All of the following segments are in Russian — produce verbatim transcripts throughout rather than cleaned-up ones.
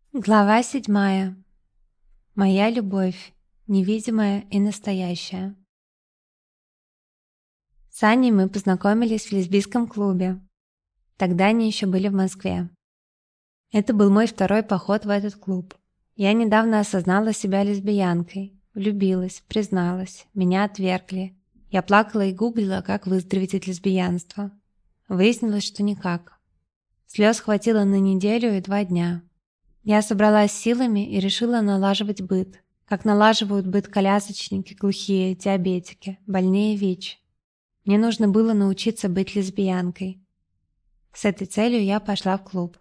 Глава седьмая. Моя любовь, невидимая и настоящая. С Аней мы познакомились в лесбийском клубе. Тогда они еще были в Москве. Это был мой второй поход в этот клуб. Я недавно осознала себя лесбиянкой, влюбилась, призналась, меня отвергли. Я плакала и гуглила, как выздороветь от лесбиянства. Выяснилось, что никак. Слез хватило на неделю и два дня. Я собралась силами и решила налаживать быт, как налаживают быт колясочники, глухие, диабетики, больные ВИЧ. Мне нужно было научиться быть лесбиянкой. С этой целью я пошла в клуб.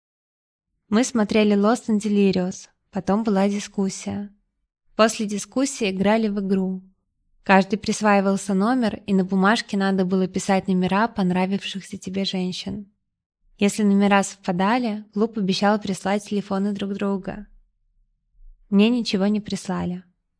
Мы смотрели Lost and Delirious, потом была дискуссия. После дискуссии играли в игру. Каждый присваивался номер, и на бумажке надо было писать номера понравившихся тебе женщин. Если номера совпадали, клуб обещал прислать телефоны друг друга. Мне ничего не прислали.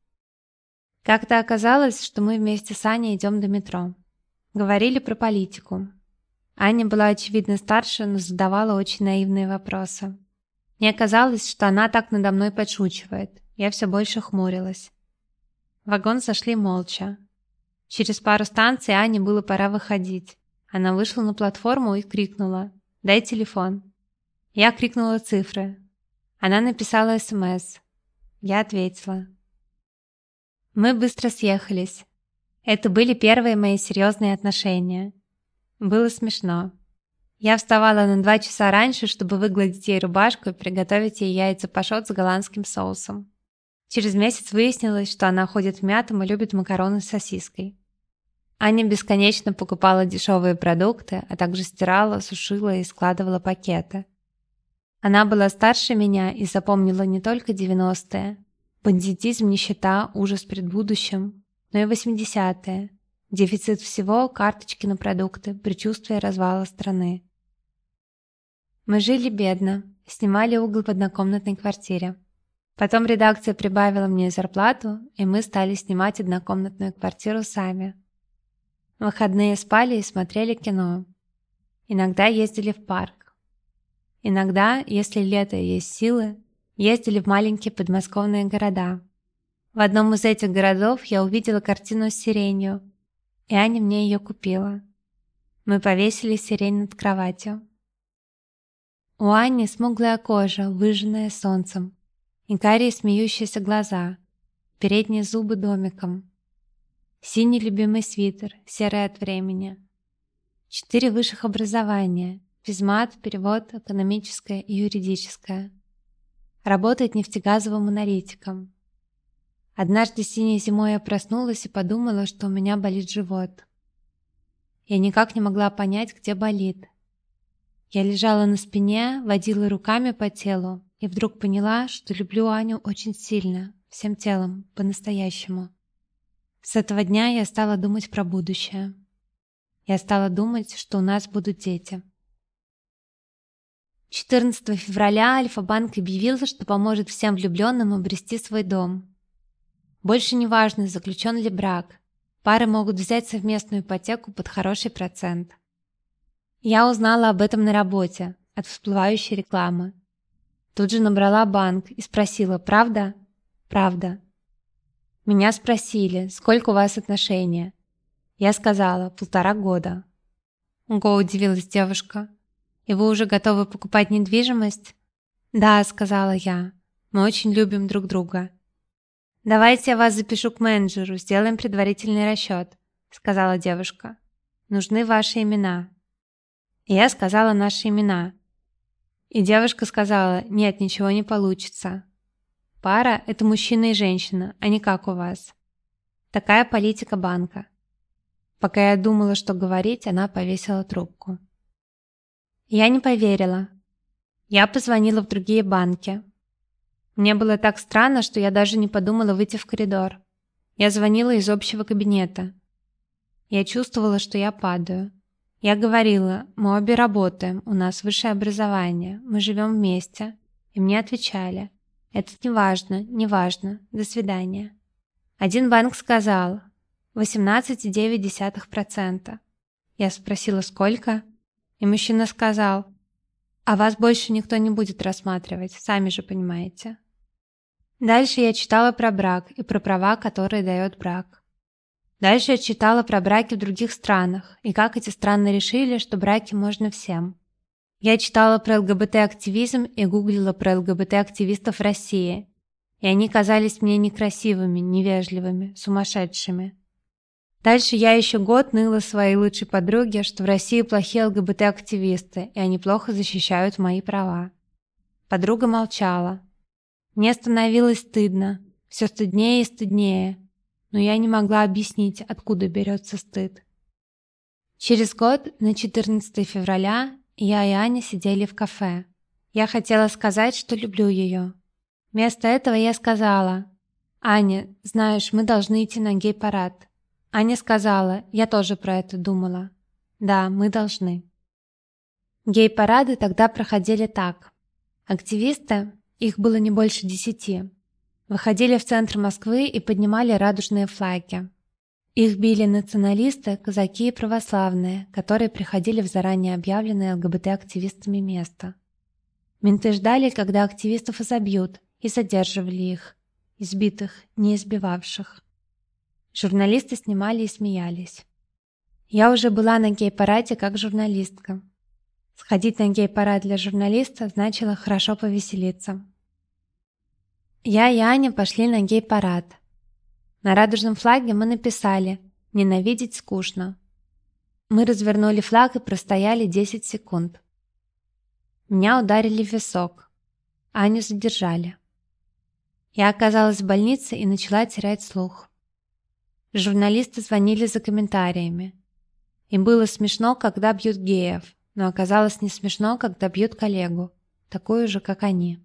Как-то оказалось, что мы вместе с Аней идем до метро. Говорили про политику. Аня была, очевидно, старше, но задавала очень наивные вопросы. Мне казалось, что она так надо мной подшучивает. Я все больше хмурилась. В вагон сошли молча. Через пару станций Ане было пора выходить. Она вышла на платформу и крикнула: «Дай телефон». Я крикнула цифры. Она написала СМС. Я ответила. Мы быстро съехались. Это были первые мои серьезные отношения. Было смешно. Я вставала на два часа раньше, чтобы выгладить ей рубашку и приготовить ей яйца пашот с голландским соусом. Через месяц выяснилось, что она ходит в мятом и любит макароны с сосиской. Аня бесконечно покупала дешевые продукты, а также стирала, сушила и складывала пакеты. Она была старше меня и запомнила не только девяностые, бандитизм, нищета, ужас перед будущим, но и восьмидесятые, дефицит всего, карточки на продукты, предчувствие развала страны. Мы жили бедно, снимали угол в однокомнатной квартире. Потом редакция прибавила мне зарплату, и мы стали снимать однокомнатную квартиру сами. В выходные спали и смотрели кино. Иногда ездили в парк. Иногда, если лето и есть силы, ездили в маленькие подмосковные города. В одном из этих городов я увидела картину с сиренью, и Аня мне ее купила. Мы повесили сирень над кроватью. У Ани смуглая кожа, выжженная солнцем, и карие смеющиеся глаза, передние зубы домиком. Синий любимый свитер, серый от времени. Четыре высших образования: физмат, перевод, экономическое и юридическое. Работает нефтегазовым аналитиком. Однажды синей зимой я проснулась и подумала, что у меня болит живот. Я никак не могла понять, где болит. Я лежала на спине, водила руками по телу и вдруг поняла, что люблю Аню очень сильно, всем телом, по-настоящему. С этого дня я стала думать про будущее. Я стала думать, что у нас будут дети. четырнадцатого февраля Альфа-банк объявил, что поможет всем влюбленным обрести свой дом. Больше не важно, заключен ли брак. Пары могут взять совместную ипотеку под хороший процент. Я узнала об этом на работе, от всплывающей рекламы. Тут же набрала банк и спросила: «Правда?» «Правда». Меня спросили: «Сколько у вас отношения?» Я сказала: «Полтора года». «Ого», — удивилась девушка. «И вы уже готовы покупать недвижимость?» «Да», — сказала я. «Мы очень любим друг друга». «Давайте я вас запишу к менеджеру, сделаем предварительный расчет», — сказала девушка. «Нужны ваши имена». И я сказала наши имена. И девушка сказала: «Нет, ничего не получится. Пара — это мужчина и женщина, а не как у вас. Такая политика банка». Пока я думала, что говорить, она повесила трубку. Я не поверила. Я позвонила в другие банки. Мне было так странно, что я даже не подумала выйти в коридор. Я звонила из общего кабинета. Я чувствовала, что я падаю. Я говорила: «Мы обе работаем, у нас высшее образование, мы живем вместе». И мне отвечали: «Это не важно, не важно, до свидания». Один банк сказал: восемнадцать целых девять десятых процента. Я спросила: «Сколько?» И мужчина сказал: А вас больше никто не будет рассматривать, сами же понимаете. Дальше я читала про брак и про права, которые дает брак. Дальше я читала про браки в других странах и как эти страны решили, что браки можно всем. Я читала про ЛГБТ-активизм и гуглила про ЛГБТ-активистов в России. И они казались мне некрасивыми, невежливыми, сумасшедшими. Дальше я еще год ныла своей лучшей подруге, что в России плохие ЛГБТ-активисты, и они плохо защищают мои права. Подруга молчала. Мне становилось стыдно, все стыднее и стыднее, но я не могла объяснить, откуда берется стыд. Через год, на четырнадцатое февраля, я и Аня сидели в кафе. Я хотела сказать, что люблю ее. Вместо этого я сказала: «Аня, знаешь, мы должны идти на гей-парад». Аня сказала: «Я тоже про это думала». Да, мы должны. Гей-парады тогда проходили так. Активисты, их было не больше десяти, выходили в центр Москвы и поднимали радужные флаги. Их били националисты, казаки и православные, которые приходили в заранее объявленное ЛГБТ-активистами место. Менты ждали, когда активистов изобьют, и задерживали их, избитых, не избивавших. Журналисты снимали и смеялись. Я уже была на гей-параде как журналистка. Сходить на гей-парад для журналиста значило хорошо повеселиться. Я и Аня пошли на гей-парад. На радужном флаге мы написали «Ненавидеть скучно». Мы развернули флаг и простояли десять секунд. Меня ударили в висок. Аню задержали. Я оказалась в больнице и начала терять слух. Журналисты звонили за комментариями. Им было смешно, когда бьют геев, но оказалось не смешно, когда бьют коллегу, такую же, как они.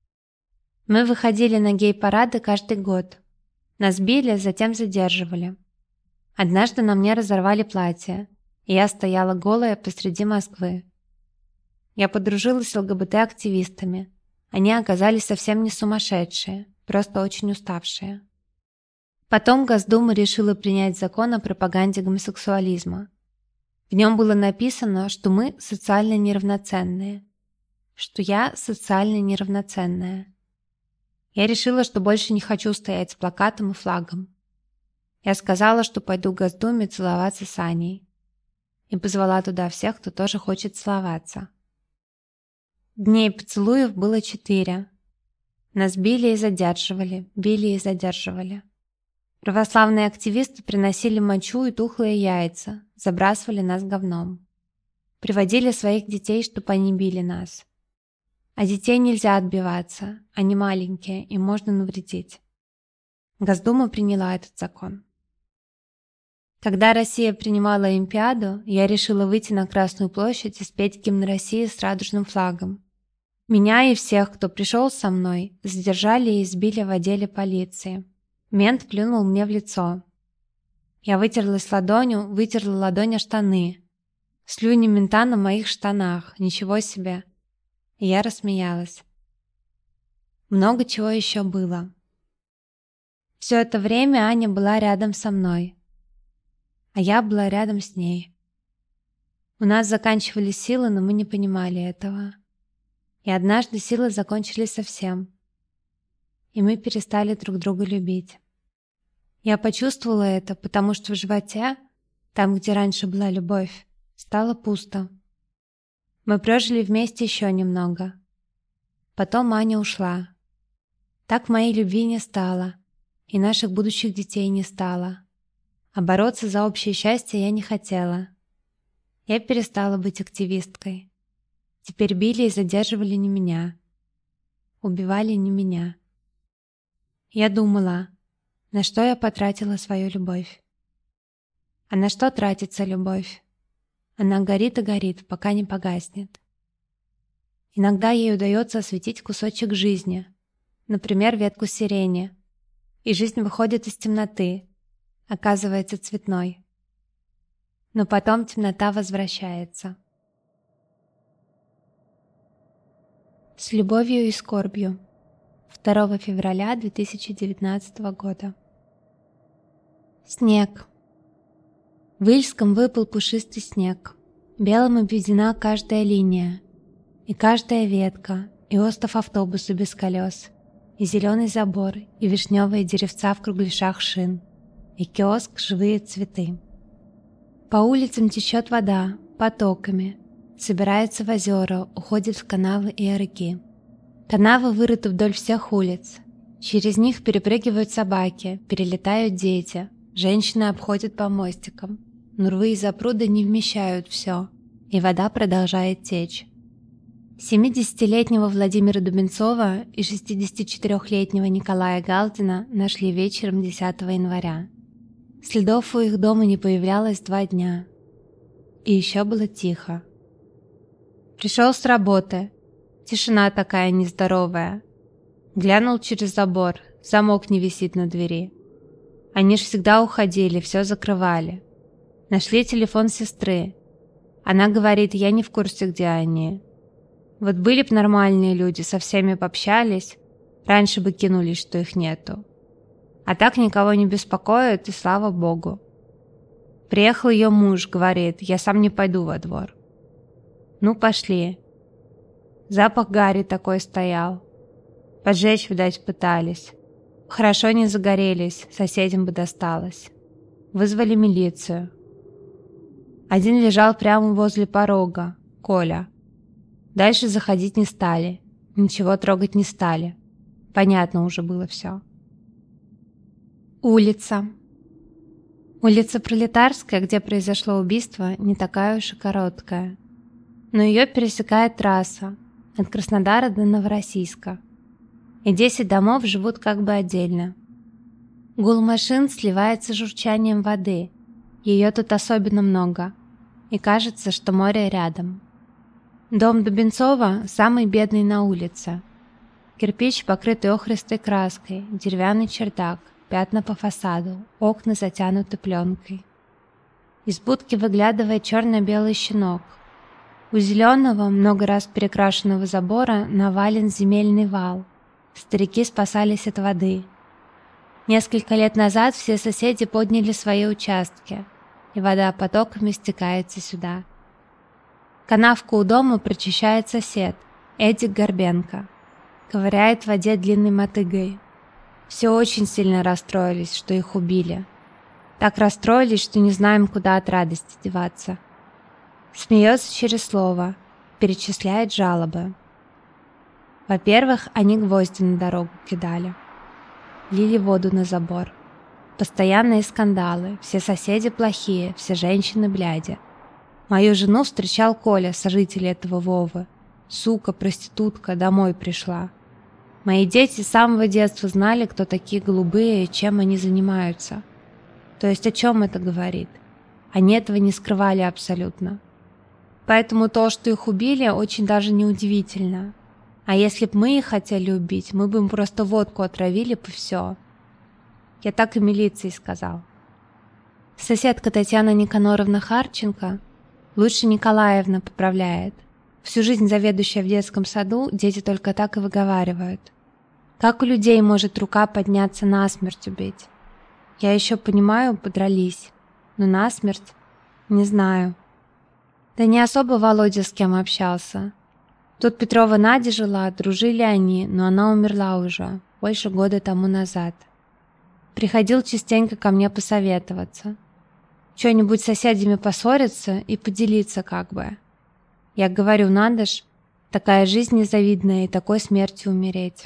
Мы выходили на гей-парады каждый год. Нас били, затем задерживали. Однажды на мне разорвали платье, и я стояла голая посреди Москвы. Я подружилась с ЛГБТ-активистами. Они оказались совсем не сумасшедшие, просто очень уставшие. Потом Госдума решила принять закон о пропаганде гомосексуализма. В нем было написано, что мы социально неравноценные, что я социально неравноценная. Я решила, что больше не хочу стоять с плакатом и флагом. Я сказала, что пойду к Госдуме целоваться с Аней. И позвала туда всех, кто тоже хочет целоваться. Дней поцелуев было четыре. Нас били и задерживали, били и задерживали. Православные активисты приносили мочу и тухлые яйца, забрасывали нас говном. Приводили своих детей, чтобы они били нас. А детей нельзя отбиваться, они маленькие, им можно навредить. Госдума приняла этот закон. Когда Россия принимала Олимпиаду, я решила выйти на Красную площадь и спеть гимн России с радужным флагом. Меня и всех, кто пришел со мной, задержали и избили в отделе полиции. Мент плюнул мне в лицо. Я вытерлась ладонью, вытерла ладонь о штаны. Слюни мента на моих штанах, ничего себе. И я рассмеялась. Много чего еще было. Все это время Аня была рядом со мной, а я была рядом с ней. У нас заканчивались силы, но мы не понимали этого. И однажды силы закончились совсем. И мы перестали друг друга любить. Я почувствовала это, потому что в животе, там, где раньше была любовь, стало пусто. Мы прожили вместе еще немного. Потом Аня ушла. Так моей любви не стало, и наших будущих детей не стало. А бороться за общее счастье я не хотела. Я перестала быть активисткой. Теперь били и задерживали не меня. Убивали не меня. Я думала, на что я потратила свою любовь. А на что тратится любовь? Она горит и горит, пока не погаснет. Иногда ей удается осветить кусочек жизни, например, ветку сирени, и жизнь выходит из темноты, оказывается цветной. Но потом темнота возвращается. С любовью и скорбью. второго февраля две тысячи девятнадцатого года. Снег. В Ильском выпал пушистый снег. Белым обведена каждая линия. И каждая ветка, и остов автобуса без колес, и зеленый забор, и вишневые деревца в кругляшах шин, и киоск «Живые цветы». По улицам течет вода, потоками, собирается в озера, уходит в канавы и ярыки. Канавы вырыты вдоль всех улиц. Через них перепрыгивают собаки, перелетают дети, женщины обходят по мостикам. Но рвы и запруды не вмещают все, и вода продолжает течь. семидесятилетнего Владимира Дубенцова и шестидесятичетырёхлетнего Николая Галдина нашли вечером десятого января. Следов у их дома не появлялось два дня. И еще было тихо. Пришел с работы. Тишина такая нездоровая. Глянул через забор, замок не висит на двери. Они ж всегда уходили, все закрывали. Нашли телефон сестры. Она говорит, я не в курсе, где они. Вот были б нормальные люди, со всеми пообщались, раньше бы кинулись, что их нету. А так никого не беспокоит, и слава богу. Приехал ее муж, говорит, я сам не пойду во двор. Ну, пошли. Запах гари такой стоял. Поджечь, видать, пытались. Хорошо не загорелись, соседям бы досталось. Вызвали милицию. Один лежал прямо возле порога, Коля. Дальше заходить не стали, ничего трогать не стали. Понятно уже было все. Улица. Улица Пролетарская, где произошло убийство, не такая уж и короткая. Но ее пересекает трасса от Краснодара до Новороссийска. И десять домов живут как бы отдельно. Гул машин сливается с журчанием воды. Ее тут особенно много. И кажется, что море рядом. Дом Дубенцова самый бедный на улице. Кирпич, покрытый охристой краской, деревянный чердак, пятна по фасаду, окна затянуты пленкой. Из будки выглядывает черно-белый щенок. У зеленого, много раз перекрашенного забора навален земельный вал. Старики спасались от воды. Несколько лет назад все соседи подняли свои участки, и вода потоками стекается сюда. Канавку у дома прочищает сосед, Эдик Горбенко. Ковыряет в воде длинной мотыгой. Все очень сильно расстроились, что их убили. Так расстроились, что не знаем, куда от радости деваться. Смеется через слово, перечисляет жалобы. Во-первых, они гвозди на дорогу кидали. Лили воду на забор. Постоянные скандалы, все соседи плохие, все женщины бляди. Мою жену встречал Коля, сожитель этого Вовы. Сука, проститутка, домой пришла. Мои дети с самого детства знали, кто такие голубые и чем они занимаются. То есть о чем это говорит? Они этого не скрывали абсолютно. Поэтому то, что их убили, очень даже неудивительно. А если б мы их хотели убить, мы бы им просто водку отравили бы все. Я так и милиции сказал. Соседка Татьяна Никаноровна Харченко, лучше Николаевна, поправляет. Всю жизнь заведующая в детском саду, дети только так и выговаривают. Как у людей может рука подняться насмерть убить? Я еще понимаю, подрались. Но насмерть? Не знаю. Да не особо Володя с кем общался. Тут Петрова Надя жила, дружили они, но она умерла уже, больше года тому назад. Приходил частенько ко мне посоветоваться. Что-нибудь с соседями поссориться и поделиться как бы. Я говорю, надо ж, такая жизнь незавидная и такой смертью умереть.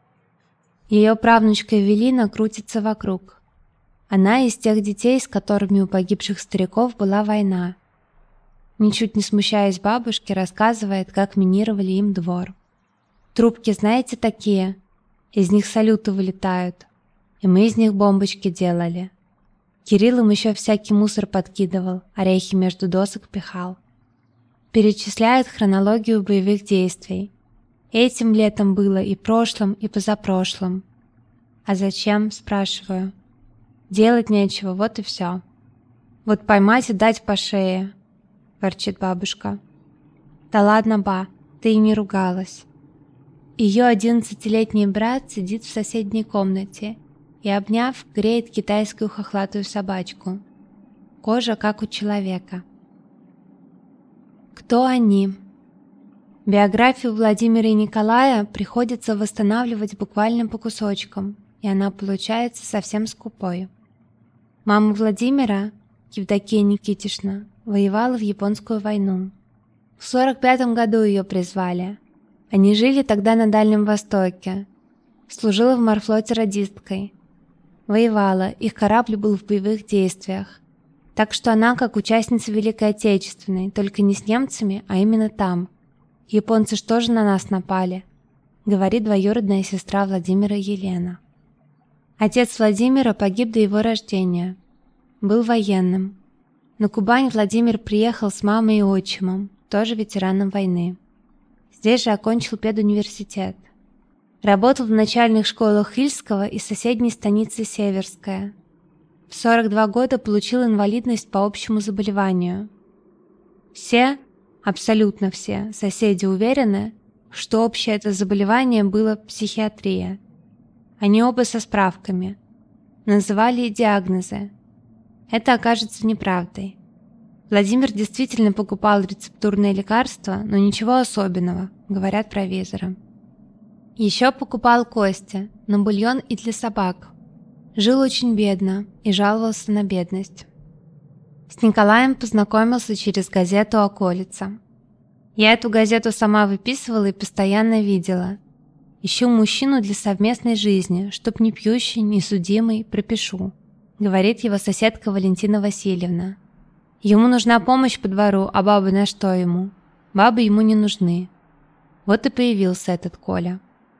Ее правнучка Эвелина крутится вокруг. Она из тех детей, с которыми у погибших стариков была война. Ничуть не смущаясь бабушки, рассказывает, как минировали им двор. Трубки, знаете, такие? Из них салюты вылетают. И мы из них бомбочки делали. Кирилл им еще всякий мусор подкидывал, орехи между досок пихал. Перечисляет хронологию боевых действий. Этим летом было и прошлым, и позапрошлым. А зачем, спрашиваю. Делать нечего, вот и все. Вот поймать и дать по шее, ворчит бабушка. Да ладно, ба, ты и не ругалась. Ее одиннадцатилетний брат сидит в соседней комнате и, обняв, греет китайскую хохлатую собачку. Кожа как у человека. Кто они? Биографию Владимира и Николая приходится восстанавливать буквально по кусочкам, и она получается совсем скупой. Мама Владимира, Евдокия Никитишна, воевала в Японскую войну. В сорок пятом году ее призвали. Они жили тогда на Дальнем Востоке. Служила в морфлоте радисткой. Воевала, их корабль был в боевых действиях. Так что она как участница Великой Отечественной, только не с немцами, а именно там. Японцы что же на нас напали? Говорит двоюродная сестра Владимира Елена. Отец Владимира погиб до его рождения. Был военным. На Кубань Владимир приехал с мамой и отчимом, тоже ветераном войны. Здесь же окончил педуниверситет. Работал в начальных школах Ильского и соседней станицы Северская. В сорок два года получил инвалидность по общему заболеванию. Все, абсолютно все, соседи уверены, что общее это заболевание было психиатрия. Они оба со справками. Называли диагнозы. Это окажется неправдой. Владимир действительно покупал рецептурные лекарства, но ничего особенного, говорят провизоры. Еще покупал кости, на бульон и для собак. Жил очень бедно и жаловался на бедность. С Николаем познакомился через газету «Околица». Я эту газету сама выписывала и постоянно видела. Ищу мужчину для совместной жизни, чтоб не пьющий, не судимый, пропишу, говорит его соседка Валентина Васильевна. Ему нужна помощь по двору, а бабы на что ему? Бабы ему не нужны. Вот и появился этот Коля.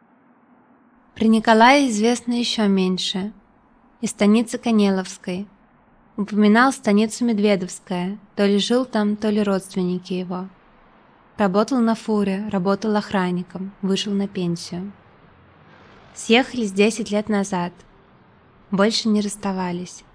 Про Николая известно еще меньше. Из станицы Канеловской. Упоминал станицу Медведовская, то ли жил там, то ли родственники его. Работал на фуре, работал охранником, вышел на пенсию. Съехались десять лет назад. Больше не расставались.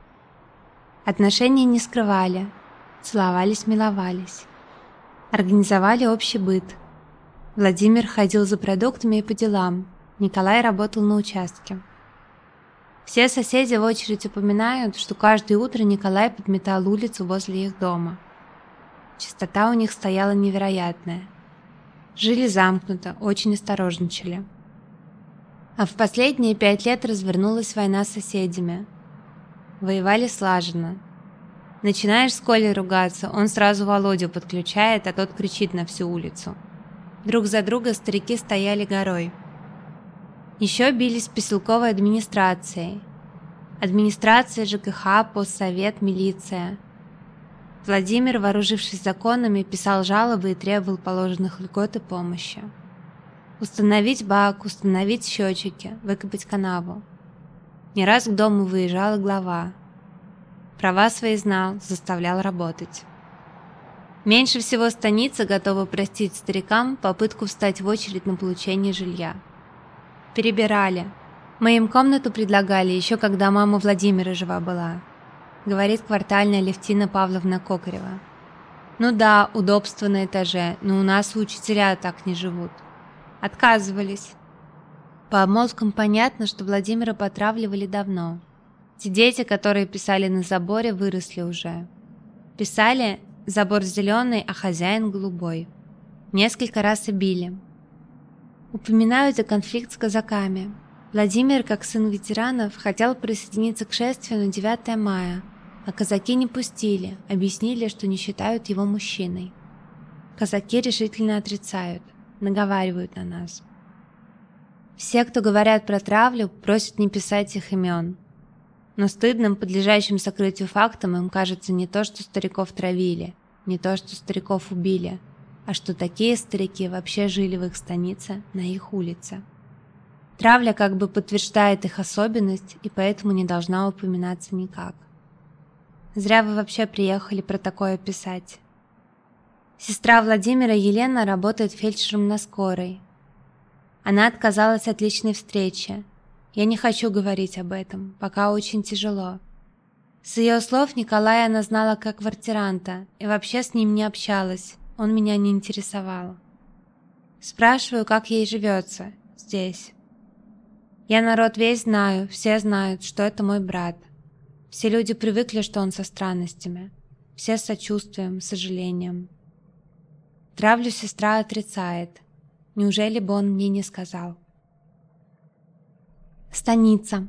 Отношения не скрывали, целовались, миловались. Организовали общий быт. Владимир ходил за продуктами и по делам, Николай работал на участке. Все соседи в очередь упоминают, что каждое утро Николай подметал улицу возле их дома. Чистота у них стояла невероятная. Жили замкнуто, очень осторожничали. А в последние пять лет развернулась война с соседями. Воевали слаженно. Начинаешь с Колей ругаться, он сразу Володю подключает, а тот кричит на всю улицу. Друг за друга старики стояли горой. Еще бились с поселковой администрацией. Администрация, ЖКХ, постсовет, милиция. Владимир, вооружившись законами, писал жалобы и требовал положенных льгот и помощи. Установить бак, установить счетчики, выкопать канаву. Не раз к дому выезжала глава. Права свои знал, заставлял работать. Меньше всего станица готова простить старикам попытку встать в очередь на получение жилья. Перебирали. Мы им комнату предлагали еще когда мама Владимира жива была, говорит квартальная Левтина Павловна Кокарева. Ну да, удобство на этаже, но у нас учителя так не живут. Отказывались. По обмолвкам понятно, что Владимира потравливали давно. Те дети, которые писали на заборе, выросли уже. Писали «забор зеленый, а хозяин голубой». Несколько раз и били. Упоминают и конфликт с казаками. Владимир, как сын ветеранов, хотел присоединиться к шествию на девятое мая, а казаки не пустили, объяснили, что не считают его мужчиной. Казаки решительно отрицают, наговаривают на нас. Все, кто говорят про травлю, просят не писать их имен. Но стыдным, подлежащим сокрытию фактом им кажется не то, что стариков травили, не то, что стариков убили, а что такие старики вообще жили в их станице, на их улице. Травля как бы подтверждает их особенность и поэтому не должна упоминаться никак. Зря вы вообще приехали про такое писать. Сестра Владимира Елена работает фельдшером на скорой. Она отказалась от личной встречи. Я не хочу говорить об этом, пока очень тяжело. С ее слов Николая она знала как квартиранта и вообще с ним не общалась, он меня не интересовал. Спрашиваю, как ей живется здесь. Я народ весь знаю, все знают, что это мой брат. Все люди привыкли, что он со странностями. Все с сочувствием, с сожалением. Травлю сестра отрицает. Неужели бы он мне не сказал? Станица.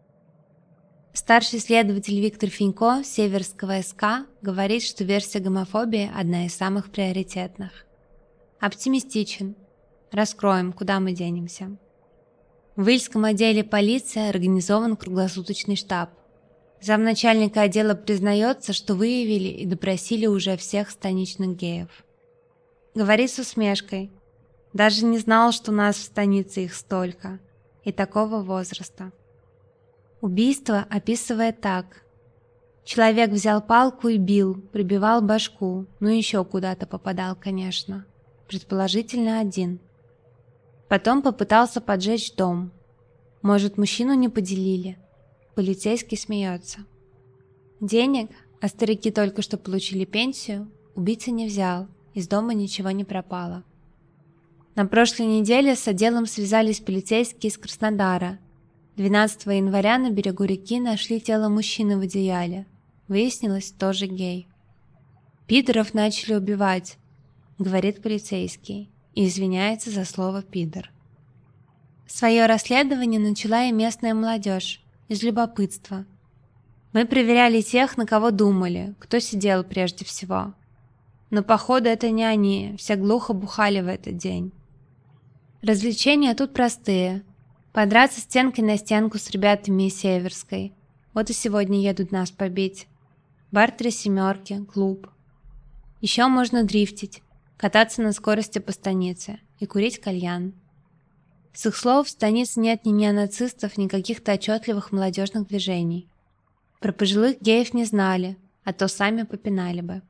Старший следователь Виктор Фенько Северского СК говорит, что версия гомофобии одна из самых приоритетных. Оптимистичен. Раскроем, куда мы денемся. В Ильском отделе полиции организован круглосуточный штаб. Замначальника отдела признается, что выявили и допросили уже всех станичных геев. Говорит с усмешкой. Даже не знал, что у нас в станице их столько. И такого возраста. Убийство описывает так. Человек взял палку и бил, прибивал башку, ну еще куда-то попадал, конечно. Предположительно один. Потом попытался поджечь дом. Может, мужчину не поделили? Полицейский смеется. Денег, а старики только что получили пенсию, убийца не взял, из дома ничего не пропало. На прошлой неделе с отделом связались полицейские из Краснодара. двенадцатого января на берегу реки нашли тело мужчины в одеяле. Выяснилось, тоже гей. «Пидоров начали убивать», — говорит полицейский, и извиняется за слово «пидор». Свое расследование начала и местная молодежь, из любопытства. Мы проверяли тех, на кого думали, кто сидел прежде всего. Но, походу, это не они, все глухо бухали в этот день. Развлечения тут простые. Подраться стенкой на стенку с ребятами из Северской. Вот и сегодня едут нас побить. Бар «Три семерки», клуб. Еще можно дрифтить, кататься на скорости по станице и курить кальян. С их слов, в станице нет ни неонацистов, ни каких-то отчетливых молодежных движений. Про пожилых геев не знали, а то сами попинали бы.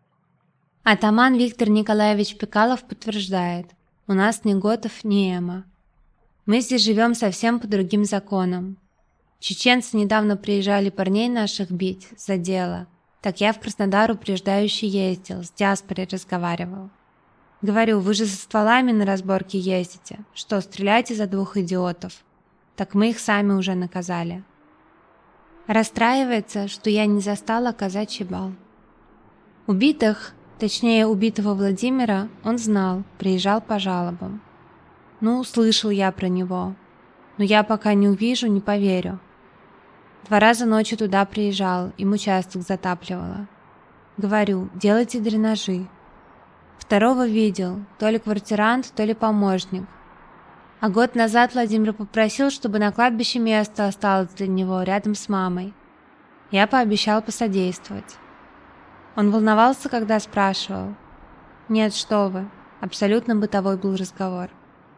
Атаман Виктор Николаевич Пекалов подтверждает, у нас ни готов, ни эмо. Мы здесь живем совсем по другим законам. Чеченцы недавно приезжали парней наших бить за дело, так я в Краснодар упреждающе ездил, с диаспорой разговаривал. Говорю, вы же со стволами на разборки ездите, что, стреляйте за двух идиотов? Так мы их сами уже наказали. Расстраивается, что я не застала казачий бал. Убитых, точнее убитого Владимира, он знал, приезжал по жалобам. Ну, слышал я про него, но я пока не увижу, не поверю. Два раза ночью туда приезжал, им участок затапливало. Говорю, делайте дренажи. Второго видел, то ли квартирант, то ли помощник. А год назад Владимир попросил, чтобы на кладбище место осталось для него рядом с мамой. Я пообещал посодействовать. Он волновался, когда спрашивал. Нет, что вы, абсолютно бытовой был разговор.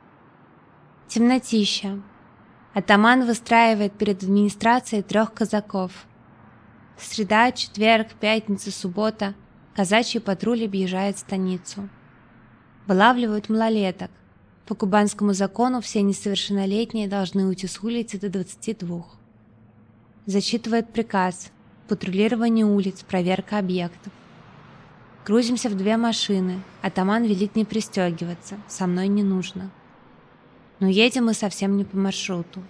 Темнотища. Атаман выстраивает перед администрацией трех казаков. Среда, четверг, пятница, суббота. Казачий патруль объезжает станицу. Вылавливают малолеток. По кубанскому закону все несовершеннолетние должны уйти с улицы до двадцати двух. Зачитывает приказ. Патрулирование улиц, проверка объектов. Грузимся в две машины. Атаман велит не пристегиваться. Со мной не нужно. Но едем мы совсем не по маршруту.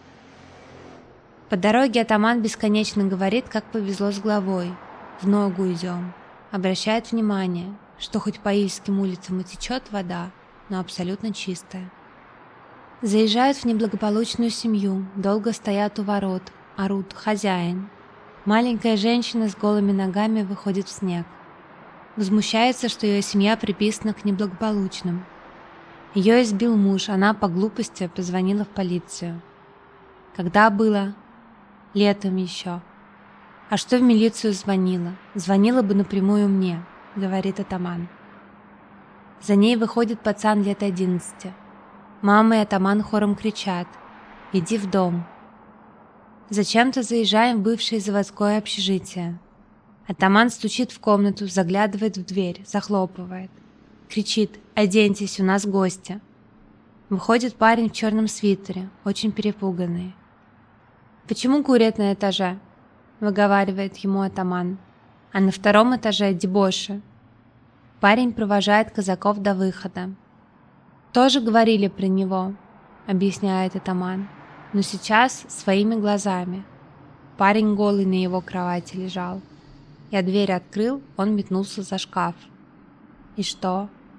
По дороге атаман бесконечно говорит, как повезло с главой. В ногу идем. Обращает внимание, что хоть по Ильским улицам и течет вода, но абсолютно чистая. Заезжают в неблагополучную семью, долго стоят у ворот, орут «хозяин». Маленькая женщина с голыми ногами выходит в снег. Возмущается, что ее семья приписана к неблагополучным. Ее избил муж, она по глупости позвонила в полицию. Когда было? Летом еще. А что в милицию звонила? Звонила бы напрямую мне, говорит атаман. За ней выходит пацан лет одиннадцати. Мама и атаман хором кричат: «Иди в дом». Зачем-то заезжаем в бывшее заводское общежитие. Атаман стучит в комнату, заглядывает в дверь, захлопывает. Кричит: «Оденьтесь, у нас гости». Выходит парень в черном свитере, очень перепуганный. «Почему курят на этаже?» — выговаривает ему атаман. «А на втором этаже дебоши». Парень провожает казаков до выхода. «Тоже говорили про него», — объясняет атаман, «но сейчас своими глазами». Парень голый на его кровати лежал. Я дверь открыл, он метнулся за шкаф. «И что?»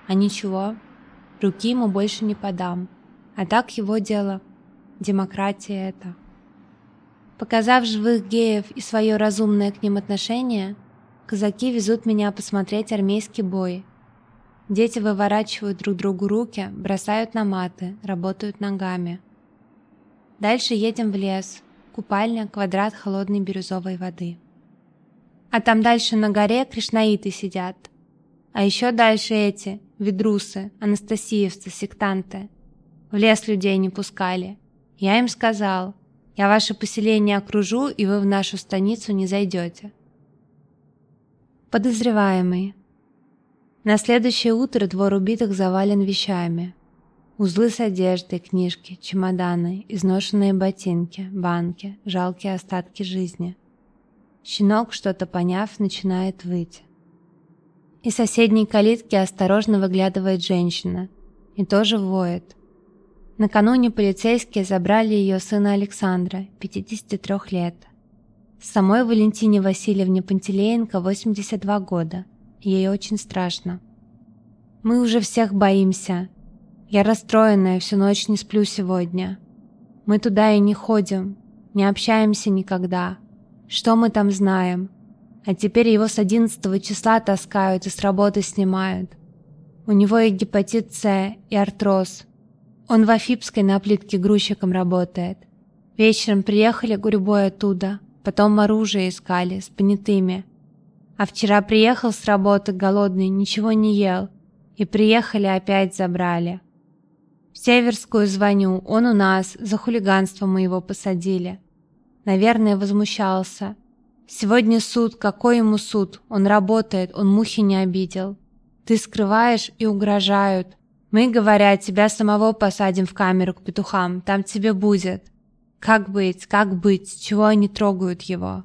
А ничего, руки ему больше не подам. А так его дело. Демократия это. Показав живых геев и свое разумное к ним отношение, казаки везут меня посмотреть армейский бой. Дети выворачивают друг другу руки, бросают на маты, работают ногами. Дальше едем в лес. Купальня, квадрат холодной бирюзовой воды. А там дальше на горе кришнаиты сидят. А еще дальше эти, ведрусы, анастасиевцы, сектанты. В лес людей не пускали. Я им сказал: я ваше поселение окружу, и вы в нашу станицу не зайдете. Подозреваемый. На следующее утро двор убитых завален вещами. Узлы с одеждой, книжки, чемоданы, изношенные ботинки, банки, жалкие остатки жизни. Щенок, что-то поняв, начинает выть. Из соседней калитки осторожно выглядывает женщина и тоже воет. Накануне полицейские забрали ее сына Александра, пятидесяти трёх лет. Самой Валентине Васильевне Пантелеенко восемьдесят два года. Ей очень страшно. Мы уже всех боимся. Я расстроенная, всю ночь не сплю сегодня. Мы туда и не ходим, не общаемся никогда. Что мы там знаем? А теперь его с одиннадцатого числа таскают и с работы снимают. У него и гепатит С, и артроз. Он в Афипской на плитке грузчиком работает. Вечером приехали гурьбой оттуда, потом оружие искали, с понятыми. А вчера приехал с работы голодный, ничего не ел. И приехали, опять забрали. В Северскую звоню, он у нас, за хулиганство мы его посадили. Наверное, возмущался. Сегодня суд, какой ему суд? Он работает, он мухи не обидел. Ты скрываешь и угрожают. Мы, говорят, тебя самого посадим в камеру к петухам, там тебе будет. Как быть, как быть, чего они трогают его?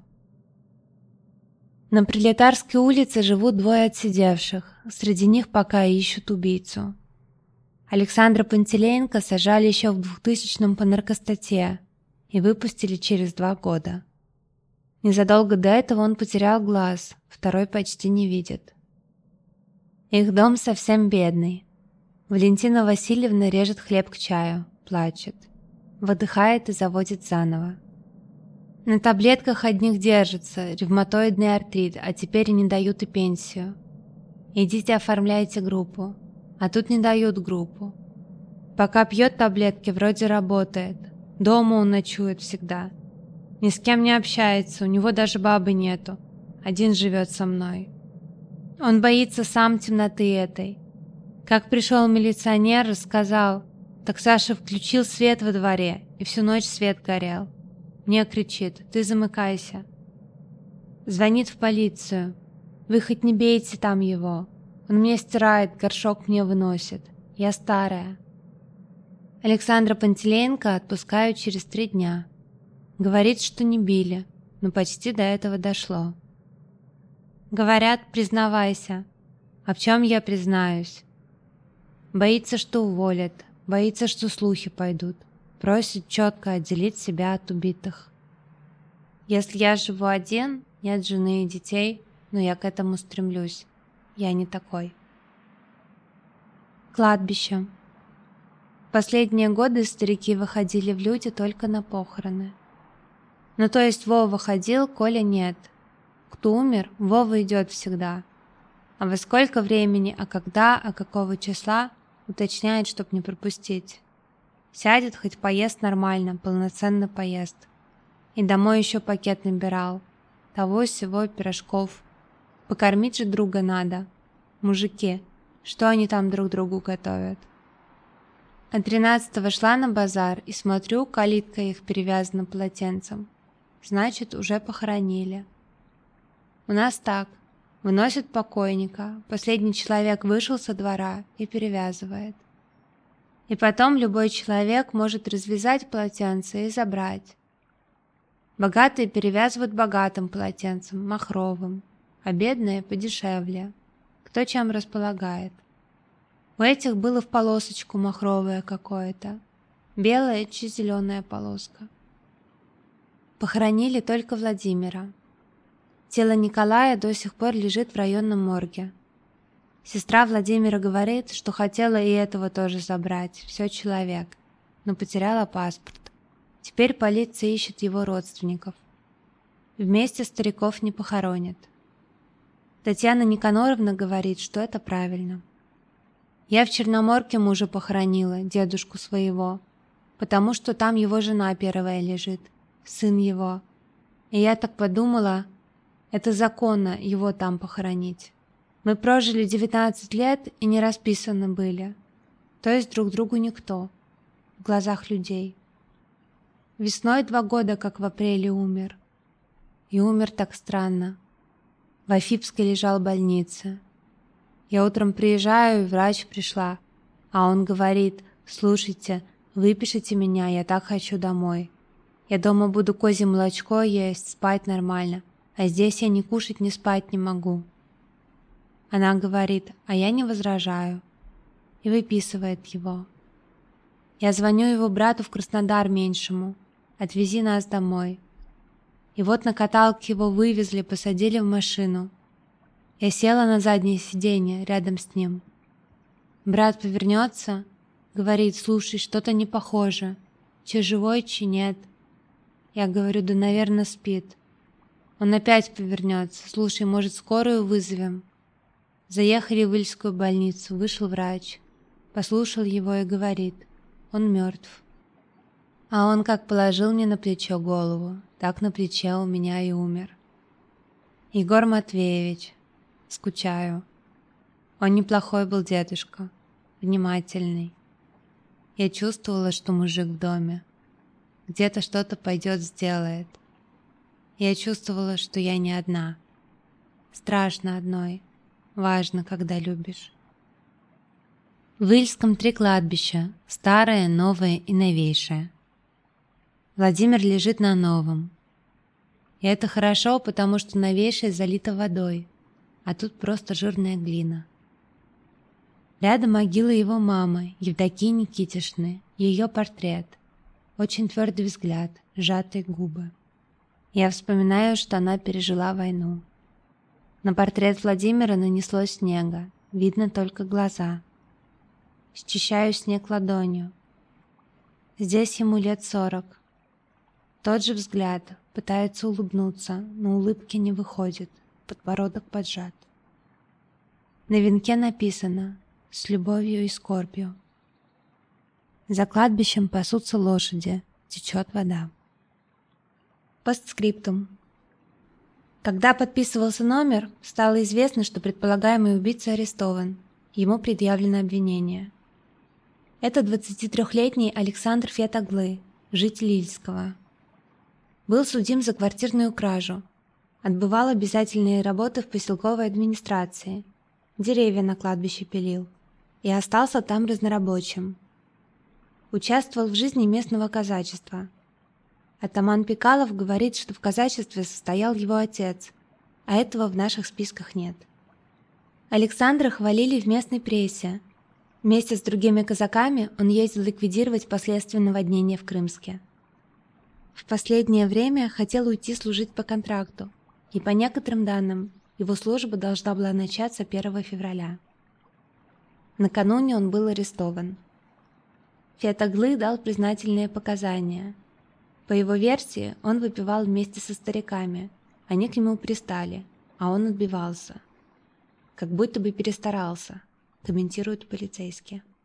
На Пролетарской улице живут двое отсидевших, среди них пока ищут убийцу. Александра Пантелеенко сажали еще в двухтысячном по наркостатье и выпустили через два года. Незадолго до этого он потерял глаз, второй почти не видит. Их дом совсем бедный. Валентина Васильевна режет хлеб к чаю, плачет, выдыхает и заводит заново. На таблетках одних держится, ревматоидный артрит, а теперь и не дают и пенсию. Идите оформляйте группу. А тут не дают группу. Пока пьет таблетки, вроде работает. Дома он ночует всегда. Ни с кем не общается, у него даже бабы нету. Один живет со мной. Он боится сам темноты этой. Как пришел милиционер, рассказал, так Саша включил свет во дворе, и всю ночь свет горел. Мне кричит: ты замыкайся. Звонит в полицию. Вы хоть не бейте там его. Он мне стирает, горшок мне выносит. Я старая. Александра Пантелеенко отпускают через три дня. Говорит, что не били, но почти до этого дошло. Говорят, признавайся. А в чем я признаюсь? Боится, что уволят, боится, что слухи пойдут. Просит четко отделить себя от убитых. Если я живу один, нет жены и детей, но я к этому стремлюсь. Я не такой. Кладбище. В последние годы старики выходили в люди только на похороны. Ну то есть Вова ходил, Коля нет. Кто умер, Вова идет всегда. А во сколько времени, а когда, а какого числа, уточняет, чтоб не пропустить. Сядет, хоть поест нормально, полноценно поест. И домой еще пакет набирал. Того-сего пирожков. Покормить же друга надо. Мужики, что они там друг другу готовят? А тринадцатого шла на базар и смотрю, калитка их перевязана полотенцем. Значит, уже похоронили. У нас так. Выносят покойника, последний человек вышел со двора и перевязывает. И потом любой человек может развязать полотенце и забрать. Богатые перевязывают богатым полотенцем, махровым, а бедные подешевле, кто чем располагает. У этих было в полосочку махровое какое-то, белая чи зеленая полоска. Похоронили только Владимира. Тело Николая до сих пор лежит в районном морге. Сестра Владимира говорит, что хотела и этого тоже забрать, все человек, но потеряла паспорт. Теперь полиция ищет его родственников. Вместе стариков не похоронят. Татьяна Никаноровна говорит, что это правильно. Я в Черноморке мужа похоронила, дедушку своего, потому что там его жена первая лежит, сын его. И я так подумала, это законно его там похоронить. Мы прожили девятнадцать лет и не расписаны были, то есть друг другу никто, в глазах людей. Весной два года, как в апреле умер. И умер так странно. В Афипской лежал в больнице. Я утром приезжаю, и врач пришла, а он говорит: «Слушайте, выпишите меня, я так хочу домой. Я дома буду козье молочко есть, спать нормально, а здесь я ни кушать, ни спать не могу». Она говорит: «А я не возражаю», и выписывает его. Я звоню его брату в Краснодар меньшему: «Отвези нас домой». И вот на каталке его вывезли, посадили в машину. Я села на заднее сиденье рядом с ним. Брат повернется, говорит: «Слушай, что-то не похоже. Че живой, че нет?» Я говорю: «Да, наверное, спит». Он опять повернется: «Слушай, может, скорую вызовем?» Заехали в Ильскую больницу, вышел врач, послушал его и говорит: «Он мертв». А он как положил мне на плечо голову, так на плече у меня и умер. Егор Матвеевич. Скучаю. Он неплохой был дедушка, внимательный. Я чувствовала, что мужик в доме. Где-то что-то пойдет, сделает. Я чувствовала, что я не одна. Страшно одной. Важно, когда любишь. В Ильском три кладбища: старое, новое и новейшее. Владимир лежит на новом. И это хорошо, потому что новейшее залито водой, а тут просто жирная глина. Рядом могила его мамы, Евдокии Никитишны, ее портрет. Очень твердый взгляд, сжатые губы. Я вспоминаю, что она пережила войну. На портрет Владимира нанесло снега, видно только глаза. Счищаю снег ладонью. Здесь ему лет сорок. Тот же взгляд, пытается улыбнуться, но улыбки не выходит, подбородок поджат. На венке написано: «С любовью и скорбью». За кладбищем пасутся лошади, течет вода. Постскриптум. Когда подписывался номер, стало известно, что предполагаемый убийца арестован. Ему предъявлено обвинение. Это двадцатитрёхлетний Александр Фетоглы, житель Ильского. Был судим за квартирную кражу. Отбывал обязательные работы в поселковой администрации. Деревья на кладбище пилил. И остался там разнорабочим. Участвовал в жизни местного казачества. Атаман Пикалов говорит, что в казачестве состоял его отец, а этого в наших списках нет. Александра хвалили в местной прессе. Вместе с другими казаками он ездил ликвидировать последствия наводнения в Крымске. В последнее время хотел уйти служить по контракту, и по некоторым данным, его служба должна была начаться первого февраля. Накануне он был арестован. Фетоглы дал признательные показания. По его версии, он выпивал вместе со стариками, они к нему пристали, а он отбивался. Как будто бы перестарался, комментируют полицейские.